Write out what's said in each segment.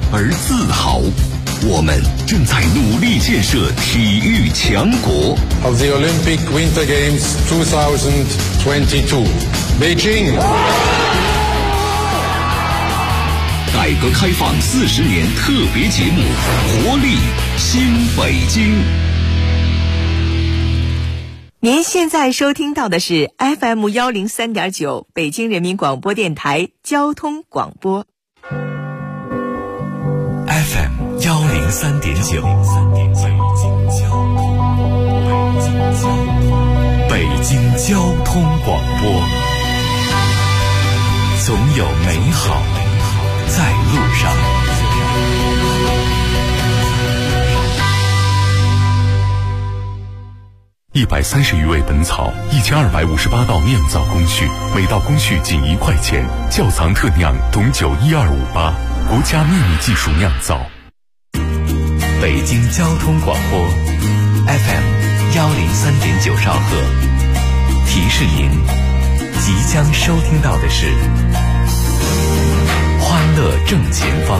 而自豪。我们正在努力建设体育强国。 Of the Olympic Winter Games 2022, Beijing。 改革开放40年特别节目，活力新北京。 您现在收听到的是 FM 103.9北京人民广播电台交通广播。 FM 103.9，北京交通广播，总有美好在路上。130余味本草，1258道酿造工序，每道工序仅1块钱。窖藏特酿董酒12588，国家秘密技术酿造。北京交通广播 FM 103.9兆赫，提示您即将收听到的是欢乐正前方。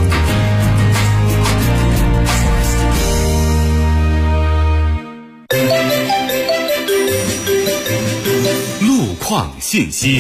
路况信息。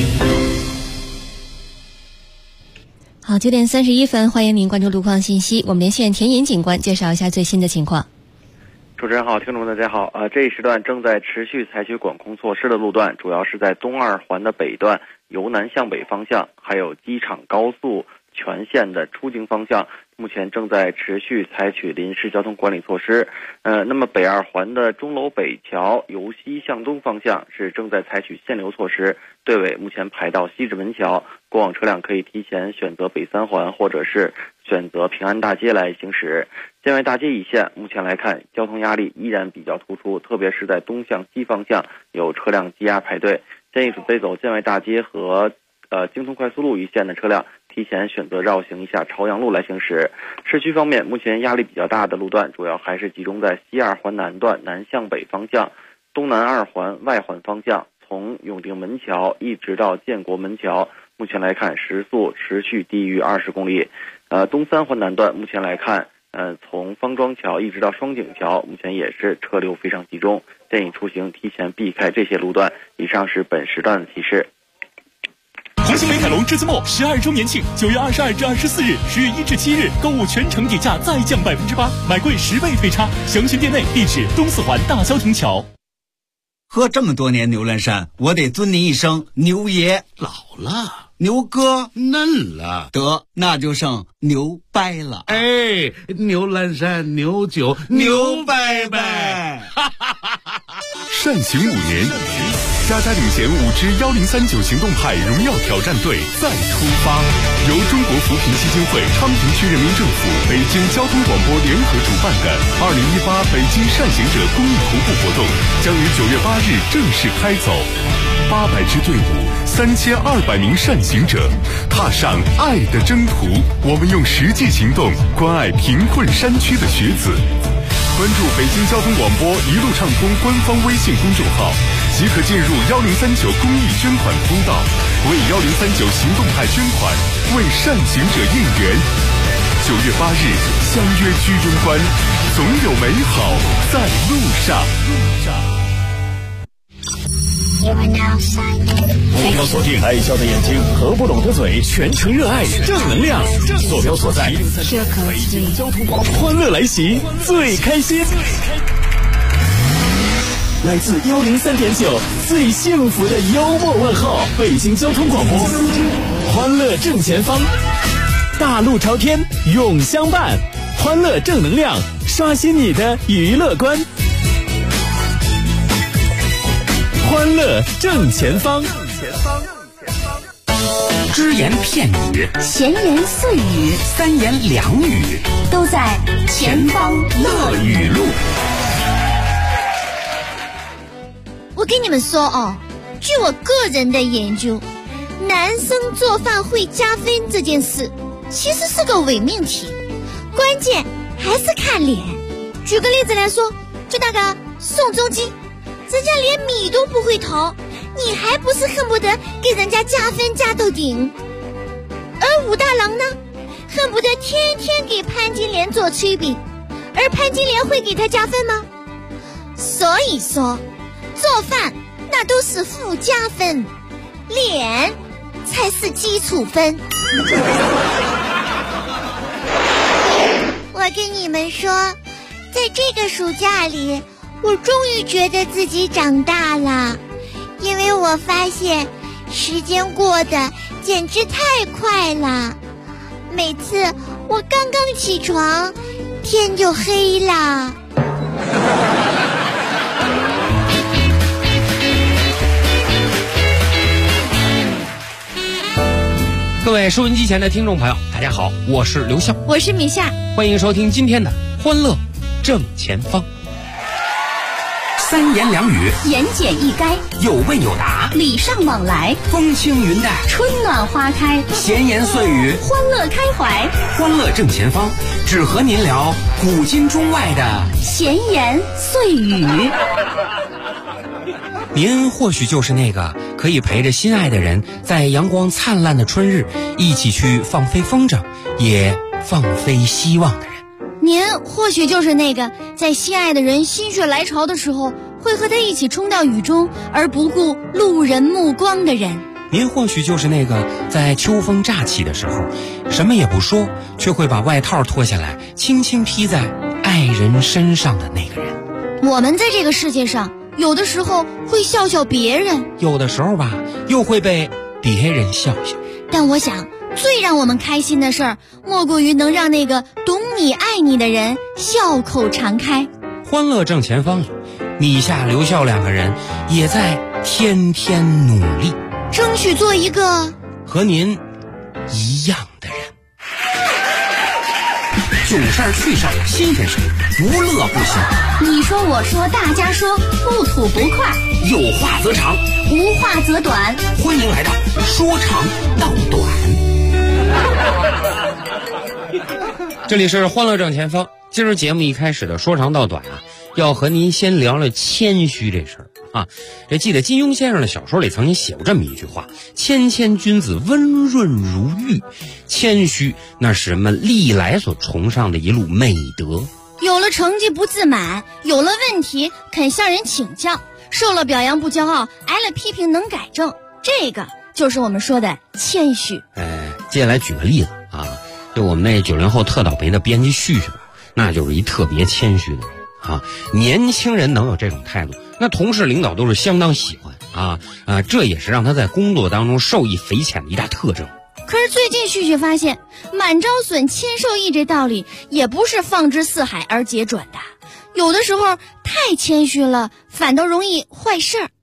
好，9点31分，欢迎您关注路况信息。我们连线田引警官介绍一下最新的情况。 主持人好，听众们大家好。这一时段正在持续采取管控措施的路段，主要是在东二环的北段由南向北方向，还有机场高速全线的出京方向，目前正在持续采取临时交通管理措施。那么北二环的钟楼北桥由西向东方向是正在采取限流措施，队尾目前排到西直门桥，过往车辆可以提前选择北三环或者是选择平安大街来行驶。建外大街一线目前来看，交通压力依然比较突出，特别是在东向西方向有车辆积压排队，建议准备走建外大街和京通快速路一线的车辆提前选择绕行一下朝阳路来行驶。市区方面，目前压力比较大的路段主要还是集中在西二环南段南向北方向，东南二环外环方向，从永定门桥一直到建国门桥，目前来看时速持续低于20公里。东三环南段目前来看，从方庄桥一直到双井桥，目前也是车流非常集中，建议出行提前避开这些路段。以上是本时段的提示。 华星美凯龙至尊墨12周年庆，9月22至24日，10月1至7日，购物全程底价再降8%，买贵10倍退差。详询店内，地址东四环大消停桥。 喝这么多年牛栏山，我得尊您一声牛爷。 老了， 牛哥嫩了， 得那就剩牛掰了。 哎，牛栏山牛酒牛掰掰。 善行5年，嘉领衔5支1039行动派荣耀挑战队再出发，由中国扶贫基金会、昌平区人民政府、北京交通广播联合主办的2018北京善行者公益徒步活动将于9月8日正式开走。800支队伍，3200名善行者，踏上爱的征途。我们用实际行动关爱贫困山区的学子。关注北京交通广播一路畅通官方微信公众号，即可进入1039公益捐款通道，为1039行动派捐款，为善行者应援。9月8日相约居中关，总有美好在路上。 目标锁定爱笑的眼睛和不拢的嘴，全程热爱正能量。坐标所在北京交通广播，欢乐来袭，最开心。来自103.9最幸福的幽默问候，北京交通广播，欢乐正前方，大路朝天永相伴，欢乐正能量，刷新你的娱乐观。欢乐正前方， 只言片语， 闲言碎语， 三言两语， 都在前方乐语录。 我跟你们说哦，据我个人的研究，男生做饭会加分这件事其实是个伪命题，关键还是看脸。举个例子来说，就那个宋仲基，人家连米都不会淘，你还不是恨不得给人家加分加到顶？而武大郎呢，恨不得天天给以潘金莲做区别，而潘金莲会给他加分吗？所以说，做饭那都是附加分，脸才是基础分。我跟你们说，在这个暑假里，我终于觉得自己长大了，因为我发现时间过得简直太快了。每次我刚刚起床，天就黑了。 各位收音机前的听众朋友，大家好，我是刘笑， 我是米夏， 欢迎收听今天的欢乐正前方。 三言两语， 言简意赅， 有问有答， 礼尚往来， 风轻云淡， 春暖花开， 闲言碎语， 欢乐开怀。 欢乐正前方，只和您聊古今中外的闲言碎语。 您或许就是那个可以陪着心爱的人在阳光灿烂的春日一起去放飞风筝，也放飞希望的人。 您或许就是那个在心爱的人心血来潮的时候会和他一起冲到雨中而不顾路人目光的人。 您或许就是那个在秋风乍起的时候什么也不说，却会把外套脱下来轻轻披在爱人身上的那个人。 我们在这个世界上有的时候会笑笑别人， 有的时候吧又会被别人笑笑。 但我想最让我们开心的事儿，莫过于能让那个懂你爱你的人笑口常开。 欢乐正前方里，米夏刘笑两个人也在天天努力， 争取做一个和您一样的人。囧事儿趣事儿新鲜事儿，无乐不行。 你说我说大家说，不吐不快， 有话则长， 无话则短。 欢迎来到说长道短。 这里是欢乐正前方。今儿节目一开始的说长道短啊，要和您先聊聊谦虚这事儿啊。这记得金庸先生的小说里曾经写过这么一句话：谦谦君子，温润如玉。谦虚那是人们历来所崇尚的一路美德。 有了成绩不自满，有了问题肯向人请教，受了表扬不骄傲，挨了批评能改正，这个就是我们说的谦虚。 接下来举个例子啊，就我们那90后特倒霉的编辑旭旭吧，那就是一特别谦虚的人啊。年轻人能有这种态度，那同事领导都是相当喜欢啊，这也是让他在工作当中受益匪浅的一大特征。 可是最近旭旭发现，满招损，谦受益这道理也不是放之四海而皆准的，有的时候太谦虚了，反倒容易坏事儿。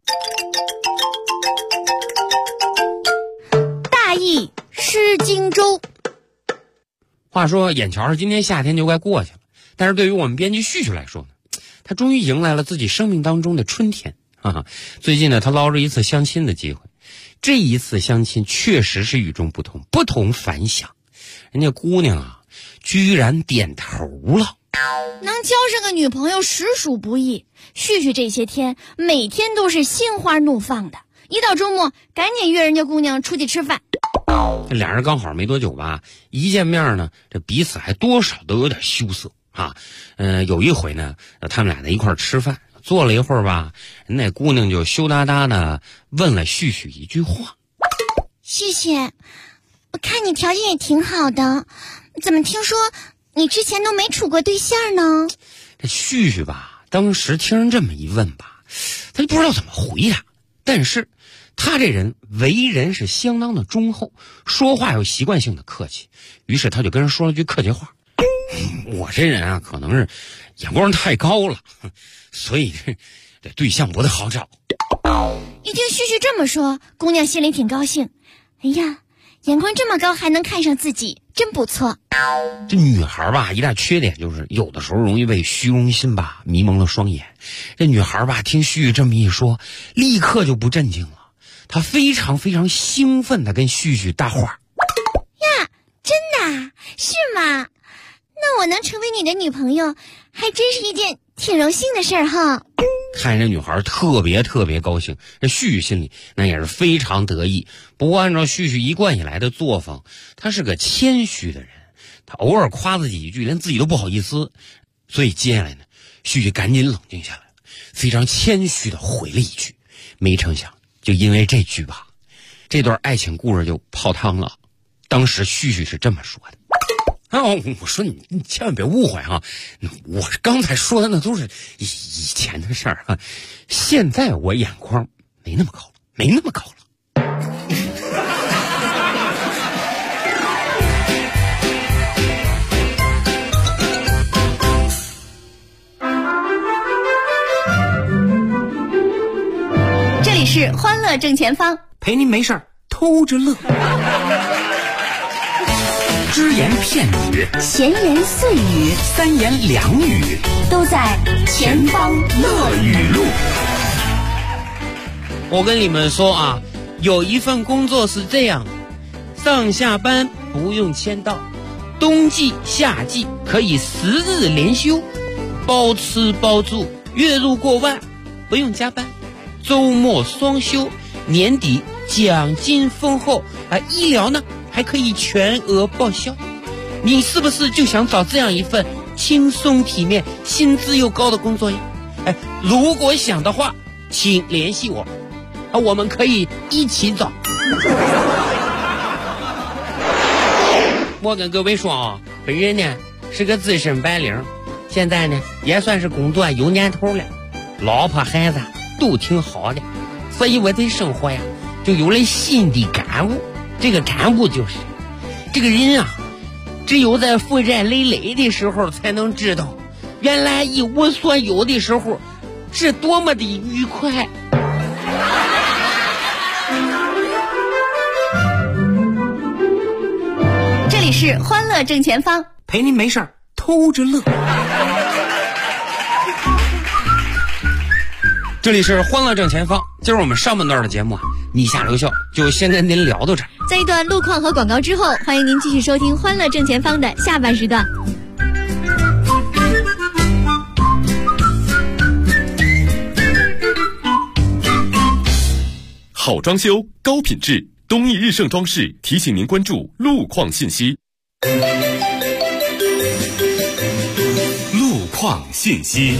大意失荆州。 话说眼瞧着今天夏天就该过去了，但是对于我们编辑旭旭来说呢，他终于迎来了自己生命当中的春天啊！最近呢，他捞着一次相亲的机会，这一次相亲确实是与众不同，不同凡响。人家姑娘啊，居然点头了。 能交上个女朋友实属不易。旭旭这些天每天都是心花怒放的，一到周末赶紧约人家姑娘出去吃饭。 这俩人刚好没多久吧，一见面呢，这彼此还多少都有点羞涩啊。有一回呢，他们俩在一块儿吃饭，坐了一会儿吧，那姑娘就羞答答的问了旭旭一句话： 旭旭，我看你条件也挺好的，怎么听说你之前都没处过对象呢？ 这旭旭吧，当时听人这么一问吧，他就不知道怎么回答。但是他这人为人是相当的忠厚，说话有习惯性的客气，于是他就跟人说了句客气话：我这人啊，可能是眼光太高了，所以这对象不太好找。 一听旭旭这么说，姑娘心里挺高兴。哎呀，眼光这么高还能看上自己，真不错。 这女孩吧，一大缺点就是有的时候容易被虚荣心吧迷蒙了双眼。这女孩吧，听旭旭这么一说，立刻就不镇静了，她非常非常兴奋地跟旭旭搭话。 呀，真的啊？是吗？那我能成为你的女朋友，还真是一件挺荣幸的事儿哈。 看这女孩特别特别高兴，这旭旭心里那也是非常得意。不过按照旭旭一贯以来的作风，他是个谦虚的人， 他偶尔夸自己一句，连自己都不好意思。所以接下来呢，旭旭赶紧冷静下来，非常谦虚的回了一句。没成想，就因为这句吧，这段爱情故事就泡汤了。当时旭旭是这么说的。我说你千万别误会啊，我刚才说的那都是以前的事儿啊，现在我眼光没那么高了。 这里是欢乐正前方， 陪您没事偷着乐。只言片语， 闲言碎语， 三言两语， 都在前方乐语录。 我跟你们说啊，有一份工作是这样的，上下班不用签到，冬季夏季可以10日连休，包吃包住，月入过万，不用加班，周末双休，年底奖金丰厚，医疗呢还可以全额报销。你是不是就想找这样一份轻松体面、薪资又高的工作呀？如果想的话，请联系我，我们可以一起找。我跟各位说啊，本人呢是个资深白领，现在呢也算是工作有年头了，老婆孩子都挺好的，所以我对生活呀就有了新的感悟。这个感悟就是，这个人啊，只有在负债累累的时候才能知道，原来一无所有的时候是多么的愉快。 这里是欢乐正前方， 陪您没事偷着乐。 这里是欢乐正前方，今儿我们上半段的节目你下留校就先跟您聊到这儿。 在一段路况和广告之后，欢迎您继续收听欢乐正前方的下半时段。 好装修，高品质，东义日盛装饰提醒您关注路况信息。路况信息。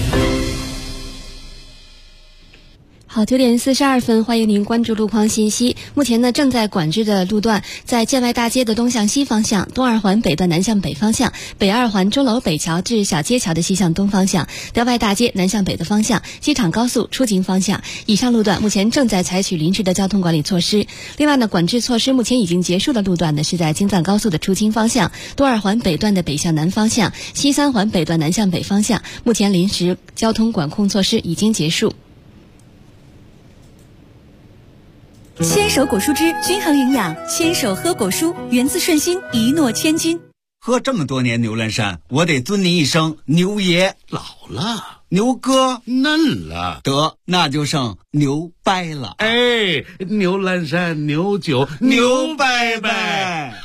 好，9点42分，欢迎您关注路况信息。目前呢，正在管制的路段在建外大街的东向西方向、东二环北段南向北方向、北二环钟楼北桥至小街桥的西向东方向、德外大街南向北的方向、机场高速出京方向。以上路段目前正在采取临时的交通管理措施。另外呢，管制措施目前已经结束的路段呢，是在京藏高速的出京方向、东二环北段的北向南方向、西三环北段南向北方向。目前临时交通管控措施已经结束。 牵手果蔬汁均衡营养，牵手喝果蔬，源自顺心，一诺千金。 喝这么多年牛栏山，我得尊您一声牛爷。 老了， 牛哥嫩了， 得那就剩牛掰了。 哎，牛栏山牛酒牛掰掰。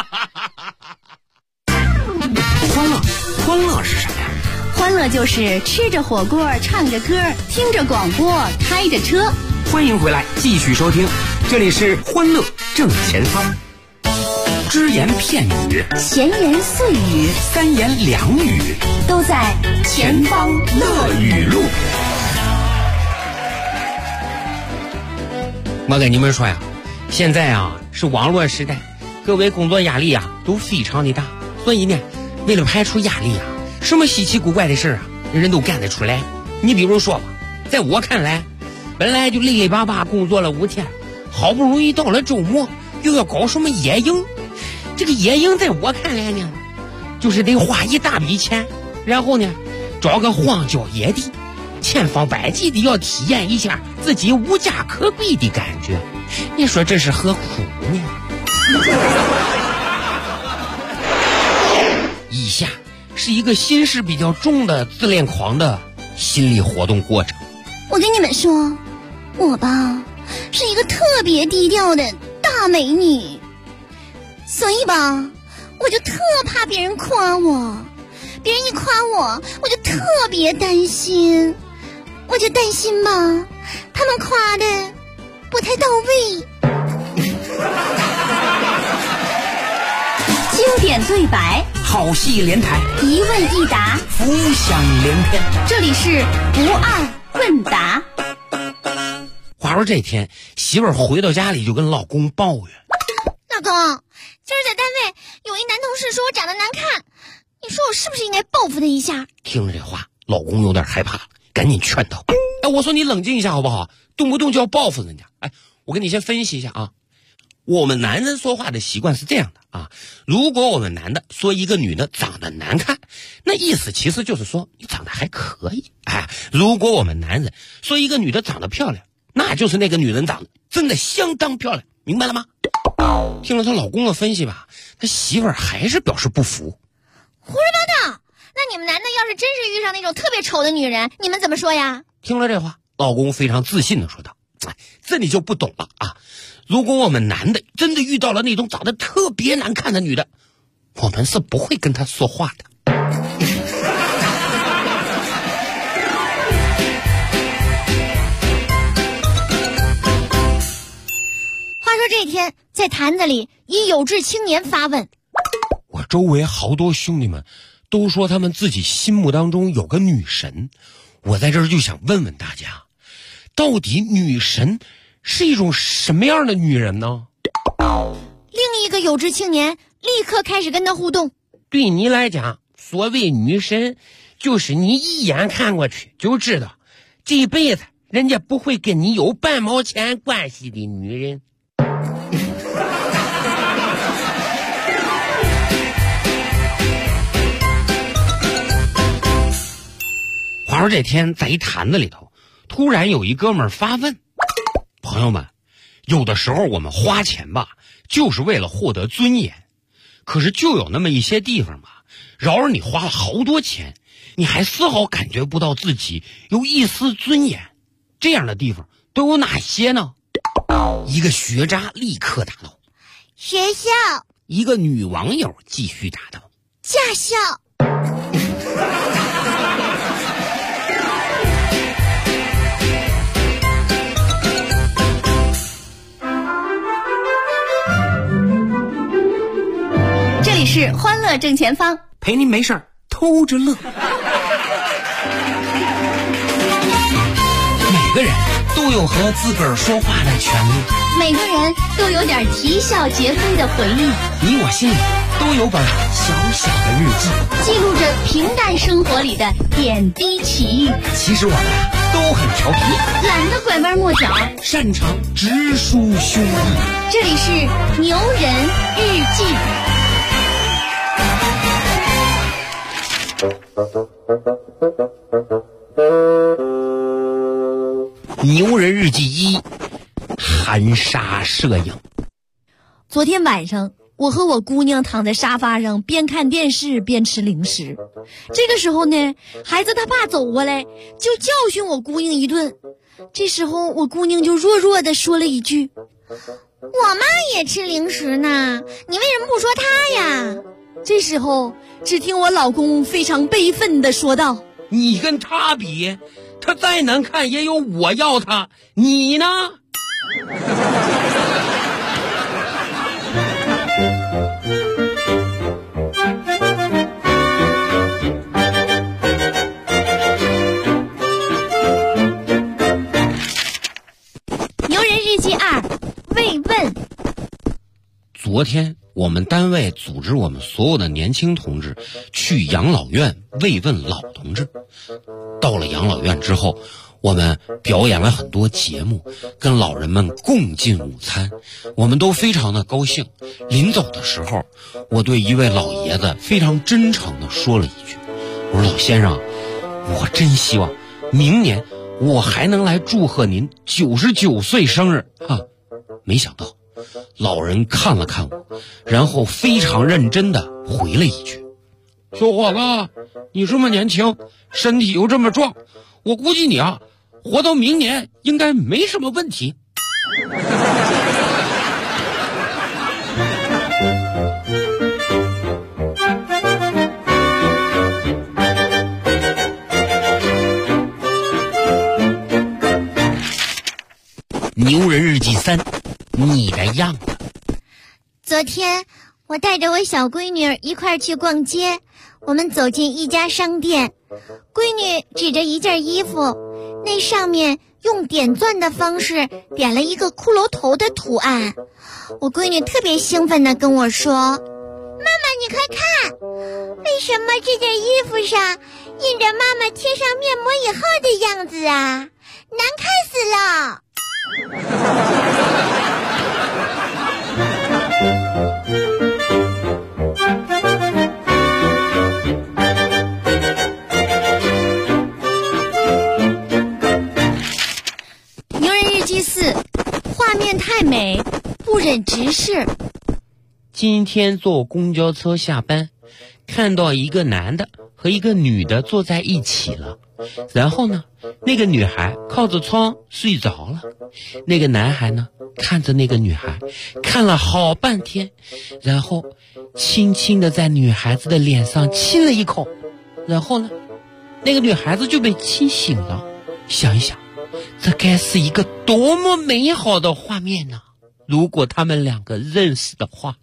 欢乐是什么呀？ 欢乐就是吃着火锅，唱着歌，听着广播，开着车。 欢迎回来，继续收听，这里是欢乐正前方。只言片语， 闲言碎语， 三言两语， 都在前方乐语录。 我跟你们说呀，现在啊是网络时代，各位工作压力啊都非常的大，所以呢，为了排除压力啊，什么稀奇古怪的事啊，人都干得出来。你比如说吧，在我看来，本来就累累巴巴工作了5天，好不容易到了周末，又要搞什么野营。这个野营在我看来呢，就是得花一大笔钱，然后呢找个荒郊野地，千方百计的要体验一下自己无家可归的感觉。你说这是何苦呢？以下是一个心事比较重的自恋狂的心理活动过程。 我跟你们说，我吧是一个特别低调的大美女，所以吧我就特怕别人夸我，别人一夸我我就特别担心，我就担心吧他们夸的不太到位。 经典对白， 好戏连台， 一问一答， 浮想联翩。 这里是不二问答。 话说这天，媳妇儿回到家里就跟老公抱怨： 老公，今儿在单位有一男同事说我长得难看，你说我是不是应该报复他一下？ 听了这话，老公有点害怕，赶紧劝他：我说你冷静一下好不好？动不动就要报复人家。我跟你先分析一下啊。我们男人说话的习惯是这样的啊，如果我们男的说一个女的长得难看，那意思其实就是说你长得还可以。如果我们男人说一个女的长得漂亮，那就是那个女人长得真的相当漂亮，明白了吗？听了她老公的分析吧，他媳妇儿还是表示不服。 胡说八道！那你们男的要是真是遇上那种特别丑的女人，你们怎么说呀？ 听了这话，老公非常自信地说道：这你就不懂了啊！如果我们男的真的遇到了那种长得特别难看的女的，我们是不会跟她说话的。 话说这天，在坛子里，一有志青年发问： 我周围好多兄弟们都说他们自己心目当中有个女神，我在这儿就想问问大家，到底女神是一种什么样的女人呢？ 另一个有志青年立刻开始跟他互动。 对你来讲，所谓女神就是你一眼看过去就知道这辈子人家不会跟你有半毛钱关系的女人。 话说这天在一坛子里头，突然有一哥们儿发问：朋友们，有的时候我们花钱吧，就是为了获得尊严，可是就有那么一些地方吧，饶是你花了好多钱，你还丝毫感觉不到自己有一丝尊严。这样的地方都有哪些呢？一个学渣立刻答道： 学校。 一个女网友继续答道： 驾校。 这里是欢乐正前方， 陪您没事儿偷着乐。每个人都有和自个儿说话的权利， 每个人都有点啼笑皆非的回忆， 你我心里都有本小小的日记， 记录着平淡生活里的点滴奇遇。 其实我们都很调皮， 懒得拐弯抹角， 擅长直抒胸臆。 这里是牛人日记。 牛人日记1，含沙射影。 昨天晚上，我和我姑娘躺在沙发上，边看电视边吃零食。这个时候呢，孩子他爸走过来，就教训我姑娘一顿。这时候，我姑娘就弱弱地说了一句：我妈也吃零食呢，你为什么不说她呀？这时候，只听我老公非常悲愤地说道： 你跟她比，她再难看也有我要她，你呢？ 牛人日记2，慰问。 昨天我们单位组织我们所有的年轻同志去养老院慰问老同志。到了养老院之后，我们表演了很多节目，跟老人们共进午餐，我们都非常的高兴。临走的时候，我对一位老爷子非常真诚地说了一句：我说老先生，我真希望明年我还能来祝贺您99岁生日啊！没想到老人看了看我，然后非常认真地回了一句：小伙子，你这么年轻，身体又这么壮，我估计你啊，活到明年应该没什么问题。牛人日记3，你的样子。 昨天我带着我小闺女一块儿去逛街，我们走进一家商店，闺女指着一件衣服，那上面用点钻的方式点了一个骷髅头的图案。我闺女特别兴奋地跟我说，妈妈你快看，为什么这件衣服上印着妈妈贴上面膜以后的样子啊，难看死了。牛人日记4，画面太美，不忍直视。 今天坐公交车下班，看到一个男的和一个女的坐在一起了，然后呢，那个女孩靠着窗睡着了，那个男孩呢看着那个女孩看了好半天，然后轻轻地在女孩子的脸上亲了一口，然后呢，那个女孩子就被亲醒了。想一想，这该是一个多么美好的画面呢！如果他们两个认识的话。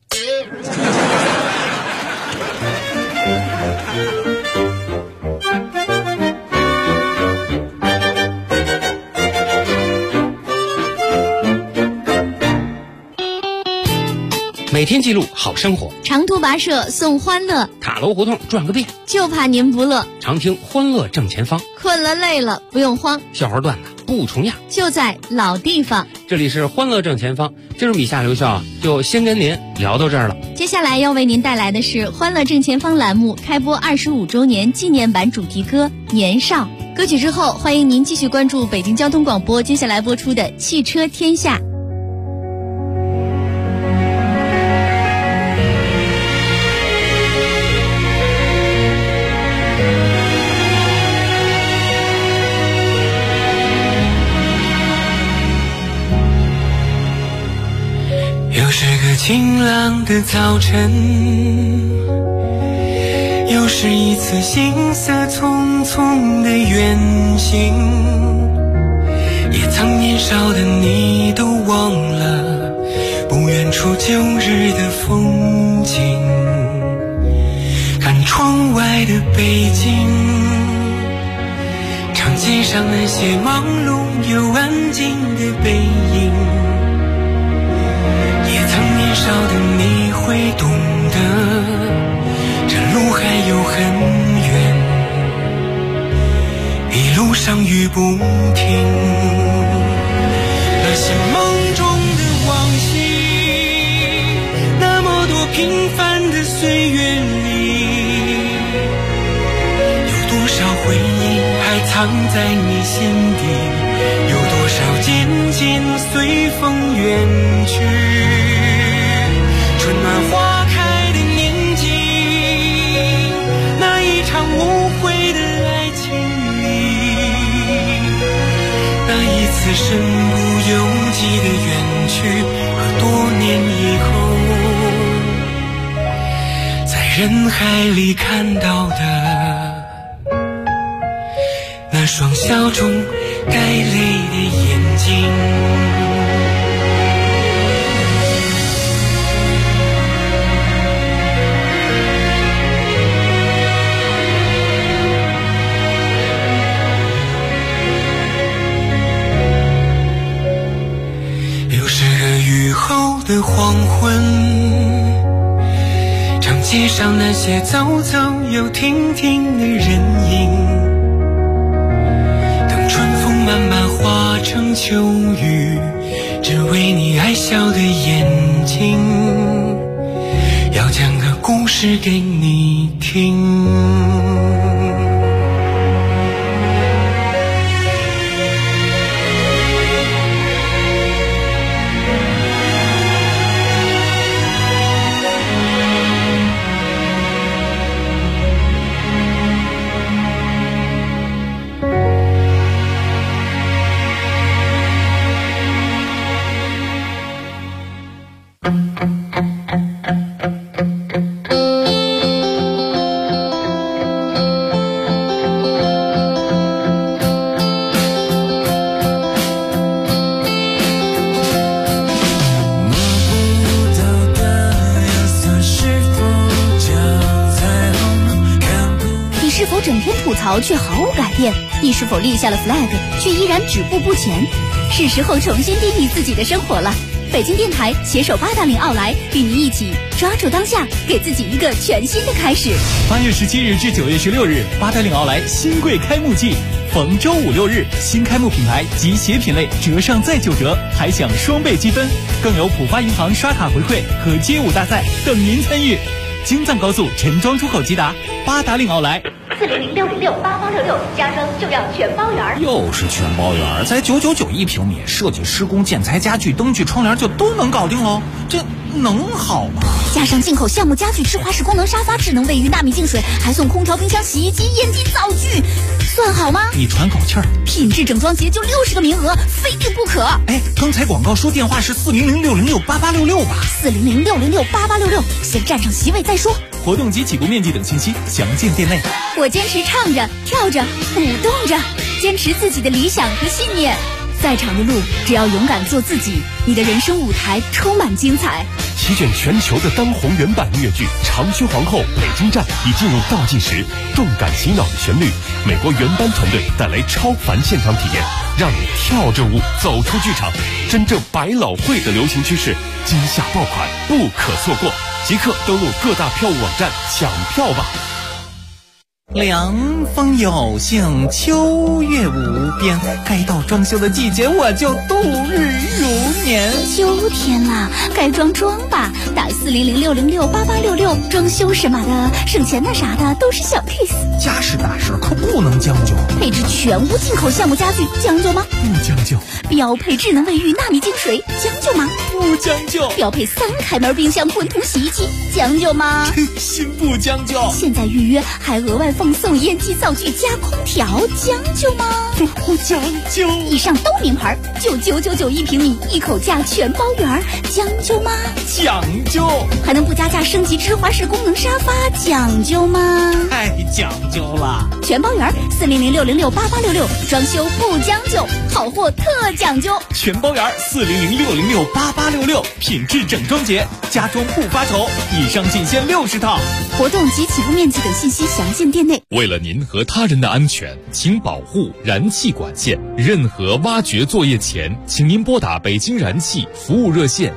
每天记录好生活， 长途跋涉送欢乐， 塔楼胡同转个遍， 就怕您不乐。 常听欢乐正前方， 困了累了不用慌， 笑话段子不重样， 就在老地方。 这里是欢乐正前方，今儿米夏刘笑就先跟您聊到这儿了。 接下来要为您带来的是欢乐正前方栏目开播25周年纪念版主题歌《年少》。歌曲之后，欢迎您继续关注北京交通广播接下来播出的《汽车天下》。 又是个晴朗的早晨，又是一次行色匆匆的远行，也曾年少的你都忘了不远处旧日的风景，看窗外的北京，长街上那些忙碌又安静的背影，年少的你会懂得，这路还有很远，一路上雨不停。那些梦中的往昔，那么多平凡的岁月里，有多少回忆还藏在你心底，有多少渐渐随风远去。春暖花开的年纪，那一场无悔的爱情里，那一次身不由己的远去，和多年以后在人海里看到的那双笑中带泪的眼睛。雨后的黄昏，长街上那些走走又停停的人影，等春风慢慢化成秋雨，只为你爱笑的眼睛，要讲个故事给你听。 是否整天吐槽却毫无改变？你是否立下了 flag 却依然止步不前？是时候重新定义自己的生活了。北京电台携手八达岭奥莱，与您一起抓住当下，给自己一个全新的开始。 8月17日至9月16日，八达岭奥莱新贵开幕季，逢周5、6日，新开幕品牌及鞋品类折上再9折，还享双倍积分，更有浦发银行刷卡回馈和街舞大赛等您参与。京藏高速陈庄出口即达，八达岭奥莱。 400-666-8866，加装就要全包圆。 又是全包圆，才999一平米，设计、施工、建材、家具、灯具、窗帘就都能搞定喽，这能好吗？ 加上进口橡木家具、智华式功能沙发、智能卫浴、纳米净水，还送空调、冰箱、洗衣机、烟机、灶具，算好吗？ 你喘口气儿， 品质整装节就60个名额，非订不可。 哎，刚才广告说电话是400-606-8866吧 ？400-606-8866，先占上席位再说。 活动及起步面积等信息详见店内。 我坚持唱着、跳着、舞动着，坚持自己的理想和信念。再长的路，只要勇敢做自己，你的人生舞台充满精彩。 席卷全球的当红原版音乐剧《长靴皇后》北京站已进入倒计时，动感洗脑的旋律，美国原班团队带来超凡现场体验，让你跳着舞走出剧场，真正百老汇的流行趋势，今夏爆款不可错过，即刻登录各大票务网站抢票吧。 凉风有幸，秋月无边，该到装修的季节，我就度日如年。 秋天了，该装吧，打400-606-8866，装修什么的，省钱的啥的都是小 case。 家事大事可不能将就， 配置全屋进口橡木家具，将就吗？ 不将就。 标配智能卫浴、纳米净水，将就吗？ 不将就。 标配3开门冰箱、混土洗衣机，将就吗？ 心不将就。 现在预约还额外奉送烟机、灶具加空调，将就吗？ 不将就。 以上都名牌，就999一平米，一口价全包圆，将就吗？ 讲究。 还能不加价升级芝华士功能沙发，讲究吗？ 太讲究了。 全包圆，400-606-8866，装修不将就，好货特讲究。 全包圆，400-606-8866，品质整装节，家装不发愁。以上仅限60套。 活动及起步面积等信息详见店内。 为了您和他人的安全，请保护燃气管线。任何挖掘作业前，请您拨打北京燃气服务热线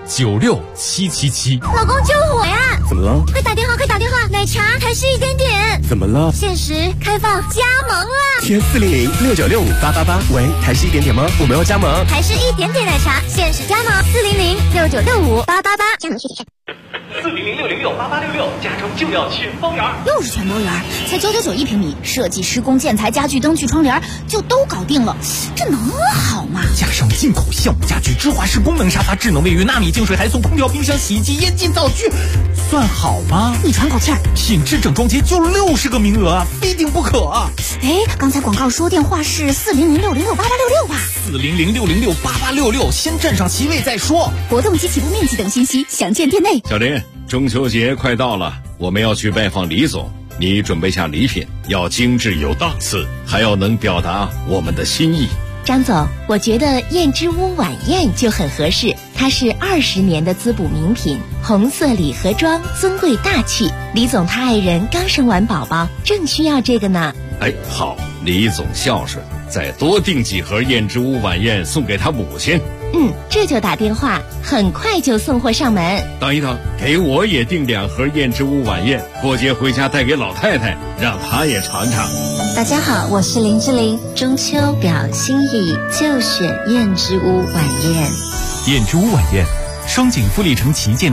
96777。 老公救火呀！ 怎么了？ 快打电话，快打电话！奶茶还是1点点。 怎么了？ 限时开放加盟了。 填400-696-5888。喂，台式1点点吗？我们要加盟。 台式1点点奶茶限时加盟，400-6965-888。加盟具体 400-606-8866，家中就要全包圆。 又是全包圆，才999一平米，设计、施工、建材、家具、灯具、窗帘就都搞定了，这能好吗？ 加上进口橡木家具、芝华士功能沙发、智能卫浴、纳米净水，还送空调、冰箱、洗衣机、烟机、灶具，算好吗？ 你喘口气儿， 品质整装节就60个名额，非订不可。 哎，刚才广告说电话是400-606-8866吧 ？400-606-8866，先占上席位再说。 活动及起步面积等信息详见店内。 小林，中秋节快到了，我们要去拜访李总，你准备下礼品，要精致有档次，还要能表达我们的心意。 张总，我觉得燕之屋晚宴就很合适，它是20年的滋补名品，红色礼盒装，尊贵大气。李总他爱人刚生完宝宝，正需要这个呢。 哎，好，李总孝顺，再多订几盒燕之屋晚宴送给他母亲。 这就打电话，很快就送货上门。 等一等，给我也订2盒燕之屋晚宴，过节回家带给老太太，让她也尝尝。 大家好，我是林志玲，中秋表心意就选燕之屋晚宴。 燕之屋晚宴，双井富力城旗舰